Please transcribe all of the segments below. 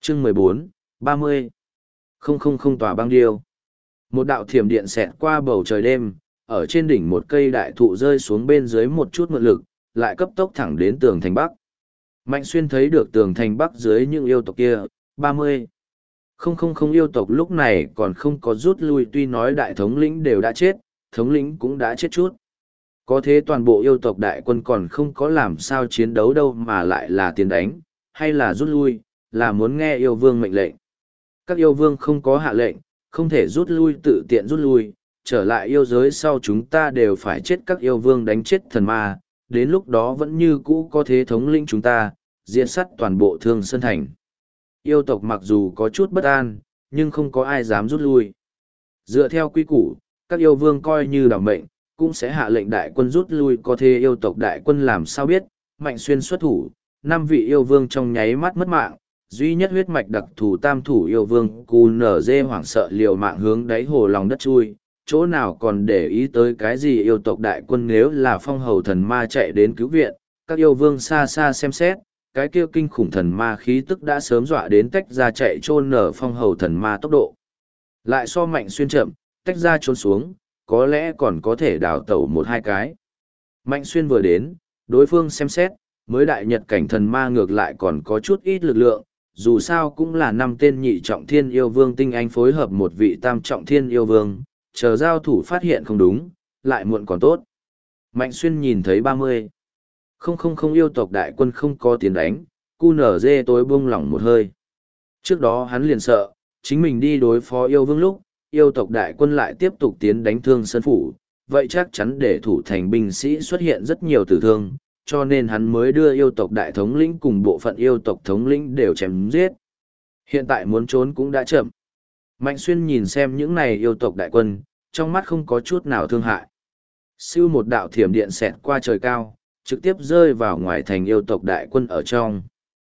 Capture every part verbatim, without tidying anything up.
chương mười bốn, ba mươi. Không không không tòa băng điêu. Một đạo thiểm điện xẹt qua bầu trời đêm, ở trên đỉnh một cây đại thụ rơi xuống bên dưới một chút mượn lực, lại cấp tốc thẳng đến tường thành Bắc. Mạnh Xuyên thấy được tường thành Bắc dưới những yêu tộc kia, ba mươi. Không không không yêu tộc lúc này còn không có rút lui, tuy nói đại thống lĩnh đều đã chết, thống lĩnh cũng đã chết chút. Có thế toàn bộ yêu tộc đại quân còn không có làm sao chiến đấu đâu mà lại là tiến đánh, hay là rút lui, là muốn nghe yêu vương mệnh lệnh. Các yêu vương không có hạ lệnh, không thể rút lui tự tiện rút lui, trở lại yêu giới sau chúng ta đều phải chết, các yêu vương đánh chết thần ma, đến lúc đó vẫn như cũ có thế thống lĩnh chúng ta, diệt sát toàn bộ Thương Sơn Thành. Yêu tộc mặc dù có chút bất an, nhưng không có ai dám rút lui. Dựa theo quy củ, các yêu vương coi như đảm mệnh, cũng sẽ hạ lệnh đại quân rút lui, có thế yêu tộc đại quân làm sao biết, Mạnh Xuyên xuất thủ, năm vị yêu vương trong nháy mắt mất mạng, duy nhất huyết mạch đặc thù tam thủ yêu vương cù nở dê hoảng sợ liều mạng hướng đáy hồ lòng đất chui, chỗ nào còn để ý tới cái gì yêu tộc đại quân. Nếu là phong hầu thần ma chạy đến cứu viện, các yêu vương xa xa xem xét, cái kia kinh khủng thần ma khí tức đã sớm dọa đến tách ra chạy trôn nở phong hầu thần ma tốc độ. Lại so Mạnh Xuyên chậm, tách ra trốn xuống, có lẽ còn có thể đào tẩu một hai cái. Mạnh Xuyên vừa đến, đối phương xem xét, mới đại nhật cảnh thần ma ngược lại còn có chút ít lực lượng, dù sao cũng là năm tên nhị trọng thiên yêu vương tinh anh phối hợp một vị tam trọng thiên yêu vương, chờ giao thủ phát hiện không đúng, lại muộn còn tốt. Mạnh Xuyên nhìn thấy ba mươi. Không không không yêu tộc đại quân không có tiến đánh, cu nở dê tối buông lỏng một hơi. Trước đó hắn liền sợ, chính mình đi đối phó yêu vương lúc, yêu tộc đại quân lại tiếp tục tiến đánh Thương Sơn Phủ, vậy chắc chắn để thủ thành binh sĩ xuất hiện rất nhiều tử thương, cho nên hắn mới đưa yêu tộc đại thống lĩnh cùng bộ phận yêu tộc thống lĩnh đều chém giết. Hiện tại muốn trốn cũng đã chậm. Mạnh Xuyên nhìn xem những này yêu tộc đại quân, trong mắt không có chút nào thương hại. Siêu một đạo thiểm điện xẹt qua trời cao, trực tiếp rơi vào ngoài thành yêu tộc đại quân ở trong.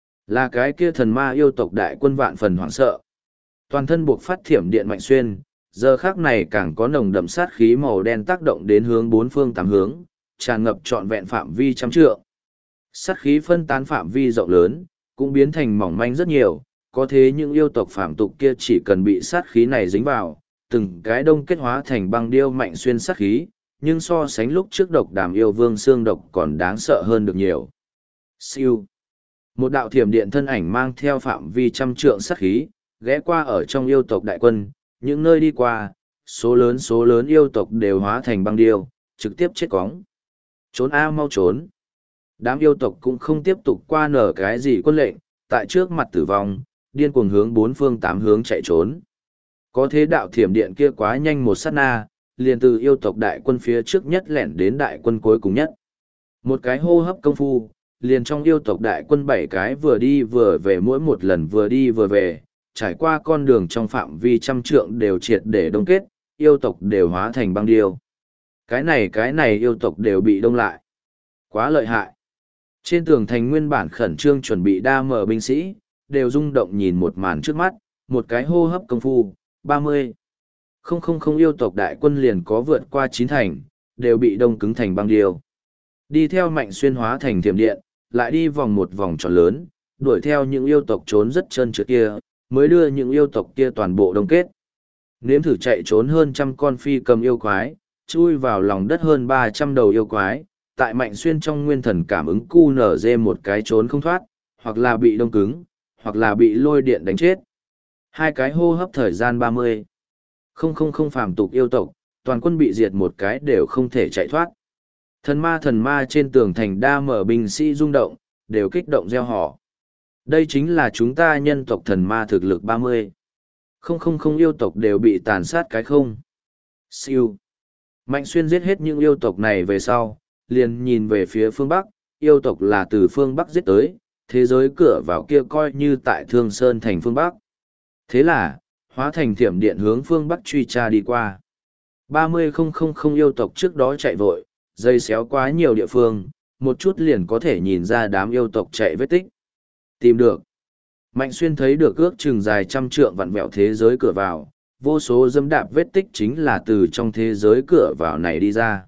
Là cái kia thần ma yêu tộc đại quân vạn phần hoảng sợ. Toàn thân buộc phát thiểm điện Mạnh Xuyên, giờ khác này càng có nồng đậm sát khí màu đen tác động đến hướng bốn phương tám hướng, tràn ngập trọn vẹn phạm vi trăm trượng. Sát khí phân tán phạm vi rộng lớn, cũng biến thành mỏng manh rất nhiều, có thế những yêu tộc phạm tục kia chỉ cần bị sát khí này dính vào, từng cái đông kết hóa thành băng điêu. Mạnh Xuyên sát khí, nhưng so sánh lúc trước độc đàm yêu vương xương độc còn đáng sợ hơn được nhiều. Siêu. Một đạo thiểm điện thân ảnh mang theo phạm vi trăm trượng sát khí, ghé qua ở trong yêu tộc đại quân, những nơi đi qua, số lớn số lớn yêu tộc đều hóa thành băng điêu, trực tiếp chết cóng. Trốn a mau trốn. Đám yêu tộc cũng không tiếp tục qua nở cái gì quân lệnh, tại trước mặt tử vong, điên cuồng hướng bốn phương tám hướng chạy trốn. Có thế đạo thiểm điện kia quá nhanh một sát na, liền từ yêu tộc đại quân phía trước nhất lẻn đến đại quân cuối cùng nhất. Một cái hô hấp công phu, liền trong yêu tộc đại quân bảy cái vừa đi vừa về, mỗi một lần vừa đi vừa về, trải qua con đường trong phạm vi trăm trượng đều triệt để đông kết, yêu tộc đều hóa thành băng điêu. Cái này cái này yêu tộc đều bị đông lại. Quá lợi hại. Trên tường thành nguyên bản khẩn trương chuẩn bị đa mở binh sĩ, đều rung động nhìn một màn trước mắt, một cái hô hấp công phu, ba mươi. Không không không yêu tộc đại quân liền có vượt qua chín thành, đều bị đông cứng thành băng điêu. Đi theo Mạnh Xuyên hóa thành thiểm điện, lại đi vòng một vòng tròn lớn, đuổi theo những yêu tộc trốn rất trơn trượt kia, mới đưa những yêu tộc kia toàn bộ đông kết. Nếm thử chạy trốn hơn trăm con phi cầm yêu quái, chui vào lòng đất hơn ba trăm đầu yêu quái, tại Mạnh Xuyên trong nguyên thần cảm ứng cu nở dê một cái trốn không thoát, hoặc là bị đông cứng, hoặc là bị lôi điện đánh chết. Hai cái hô hấp thời gian ba mươi. Không không không phàm tục yêu tộc, toàn quân bị diệt một cái đều không thể chạy thoát. Thần ma thần ma trên tường thành đa mở binh sĩ rung động, đều kích động reo hò. Đây chính là chúng ta nhân tộc thần ma thực lực ba mươi. Không không không yêu tộc đều bị tàn sát cái không. Siêu. Mạnh Xuyên giết hết những yêu tộc này về sau, liền nhìn về phía phương Bắc, yêu tộc là từ phương Bắc giết tới, thế giới cửa vào kia coi như tại Thương Sơn thành phương Bắc. Thế là, hóa thành thiểm điện hướng phương Bắc truy tra đi qua. ba mươi không không không yêu tộc trước đó chạy vội, dây xéo quá nhiều địa phương, một chút liền có thể nhìn ra đám yêu tộc chạy vết tích. Tìm được. Mạnh Xuyên thấy được ước chừng dài trăm trượng vặn vẹo thế giới cửa vào, vô số dẫm đạp vết tích chính là từ trong thế giới cửa vào này đi ra.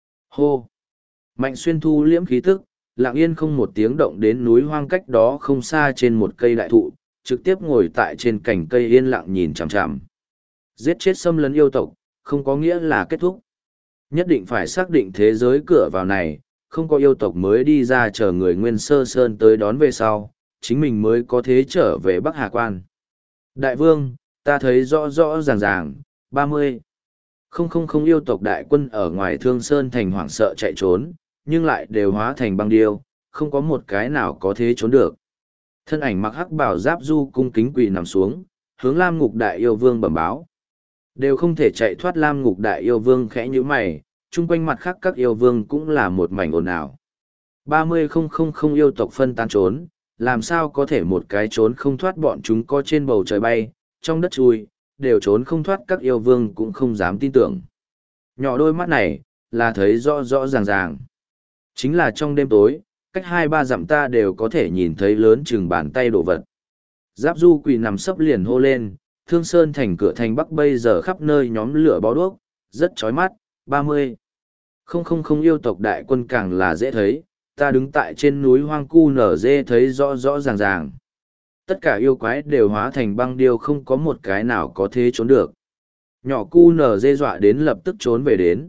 Hô. Mạnh Xuyên thu liễm khí tức, lặng yên không một tiếng động đến núi hoang cách đó không xa trên một cây đại thụ, trực tiếp ngồi tại trên cành cây yên lặng nhìn chằm chằm. Giết chết xâm lấn yêu tộc, không có nghĩa là kết thúc. Nhất định phải xác định thế giới cửa vào này, không có yêu tộc mới đi ra chờ người Nguyên Sơ Sơn tới đón về sau, chính mình mới có thế trở về Bắc Hà Quan. Đại vương, ta thấy rõ rõ ràng ràng, ba mươi. Không không không yêu tộc đại quân ở ngoài Thương Sơn thành hoảng sợ chạy trốn, nhưng lại đều hóa thành băng điêu, không có một cái nào có thế trốn được. Thân ảnh mặc hắc bảo giáp du cung kính quỳ nằm xuống, hướng Lam Ngục Đại Yêu Vương bẩm báo. Đều không thể chạy thoát Lam Ngục Đại Yêu Vương khẽ nhíu mày, chung quanh mặt khác các yêu vương cũng là một mảnh ồn ào. ba mươi không không không yêu tộc phân tán trốn, làm sao có thể một cái trốn không thoát bọn chúng có trên bầu trời bay, trong đất chui, đều trốn không thoát các yêu vương cũng không dám tin tưởng. Nhỏ đôi mắt này, là thấy rõ rõ ràng ràng. Chính là trong đêm tối, cách hai ba dặm ta đều có thể nhìn thấy lớn chừng bàn tay đồ vật. Giáp du quỳ nằm sấp liền hô lên, Thương Sơn thành cửa thành Bắc bây giờ khắp nơi nhóm lửa bó đuốc, rất chói mắt, ba mươi. Không không không yêu tộc đại quân càng là dễ thấy, ta đứng tại trên núi hoang cu nở dê thấy rõ rõ ràng ràng. Tất cả yêu quái đều hóa thành băng điêu không có một cái nào có thế trốn được. Nhỏ cu nở dê dọa đến lập tức trốn về đến.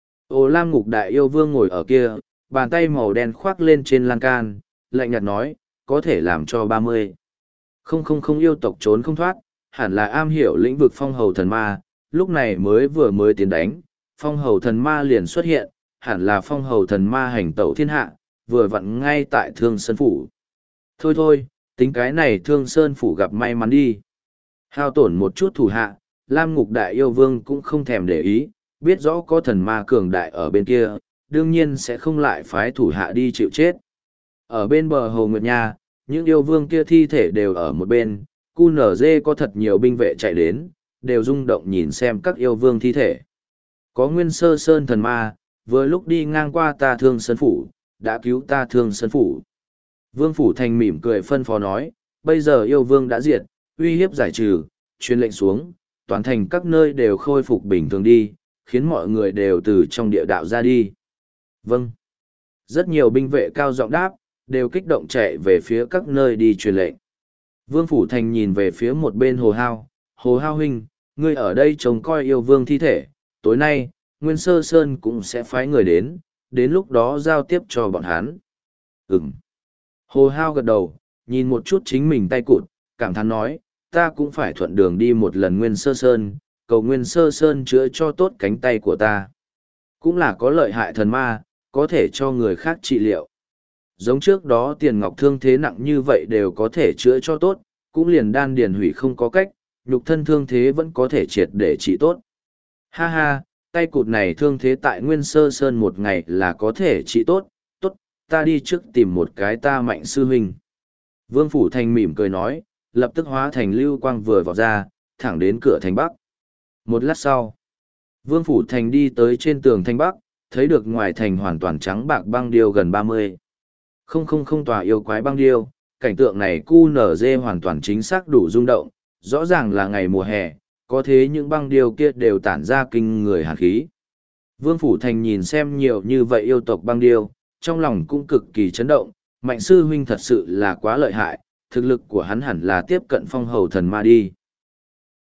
Ô Lam Ngục Đại Yêu Vương ngồi ở kia, bàn tay màu đen khoác lên trên lan can, lạnh nhạt nói, có thể làm cho ba mươi. Không không không yêu tộc trốn không thoát, hẳn là am hiểu lĩnh vực phong hầu thần ma, lúc này mới vừa mới tiến đánh, phong hầu thần ma liền xuất hiện, hẳn là phong hầu thần ma hành tẩu thiên hạ, vừa vặn ngay tại Thương Sơn Phủ. Thôi thôi, tính cái này Thương Sơn Phủ gặp may mắn đi. Hao tổn một chút thủ hạ, Lam Ngục Đại Yêu Vương cũng không thèm để ý, biết rõ có thần ma cường đại ở bên kia, đương nhiên sẽ không lại phái thủ hạ đi chịu chết. Ở bên bờ Hồ Nguyệt Nha, những yêu vương kia thi thể đều ở một bên, cu nở dê có thật nhiều binh vệ chạy đến, đều rung động nhìn xem các yêu vương thi thể. Có Nguyên Sơ Sơn thần ma, vừa lúc đi ngang qua ta Thương Sơn Phủ, đã cứu ta Thương Sơn Phủ. Vương Phủ Thành mỉm cười phân phó nói, bây giờ yêu vương đã diệt, uy hiếp giải trừ, truyền lệnh xuống, toàn thành các nơi đều khôi phục bình thường đi, khiến mọi người đều từ trong địa đạo ra đi. Vâng. Rất nhiều binh vệ cao giọng đáp, đều kích động chạy về phía các nơi đi truyền lệnh. Vương Phủ Thành nhìn về phía một bên Hồ Hao, Hồ Hao huynh, ngươi ở đây trông coi yêu vương thi thể, tối nay, Nguyên Sơ Sơn cũng sẽ phái người đến, đến lúc đó giao tiếp cho bọn hắn. Ừm. Hồ Hao gật đầu, nhìn một chút chính mình tay cụt, cảm thán nói, ta cũng phải thuận đường đi một lần Nguyên Sơ Sơn, cầu Nguyên Sơ Sơn chữa cho tốt cánh tay của ta. Cũng là có lợi hại thần ma, có thể cho người khác trị liệu. Giống trước đó tiền ngọc thương thế nặng như vậy đều có thể chữa cho tốt, cũng liền đan điền hủy không có cách, nhục thân thương thế vẫn có thể triệt để trị tốt. Ha ha, tay cụt này thương thế tại Nguyên Sơ Sơn một ngày là có thể trị tốt, tốt, ta đi trước tìm một cái ta mạnh sư huynh. Vương Phủ Thành mỉm cười nói, lập tức hóa thành lưu quang vừa vọt ra, thẳng đến cửa thành Bắc. Một lát sau, Vương Phủ Thành đi tới trên tường thành Bắc, thấy được ngoài thành hoàn toàn trắng bạc băng điêu gần ba mươi. Không không không tòa yêu quái băng điêu, cảnh tượng này cu nở dê hoàn toàn chính xác đủ rung động, rõ ràng là ngày mùa hè, có thế những băng điêu kia đều tản ra kinh người hàn khí. Vương Phủ Thành nhìn xem nhiều như vậy yêu tộc băng điêu, trong lòng cũng cực kỳ chấn động, mạnh sư huynh thật sự là quá lợi hại, thực lực của hắn hẳn là tiếp cận phong hầu thần ma đi.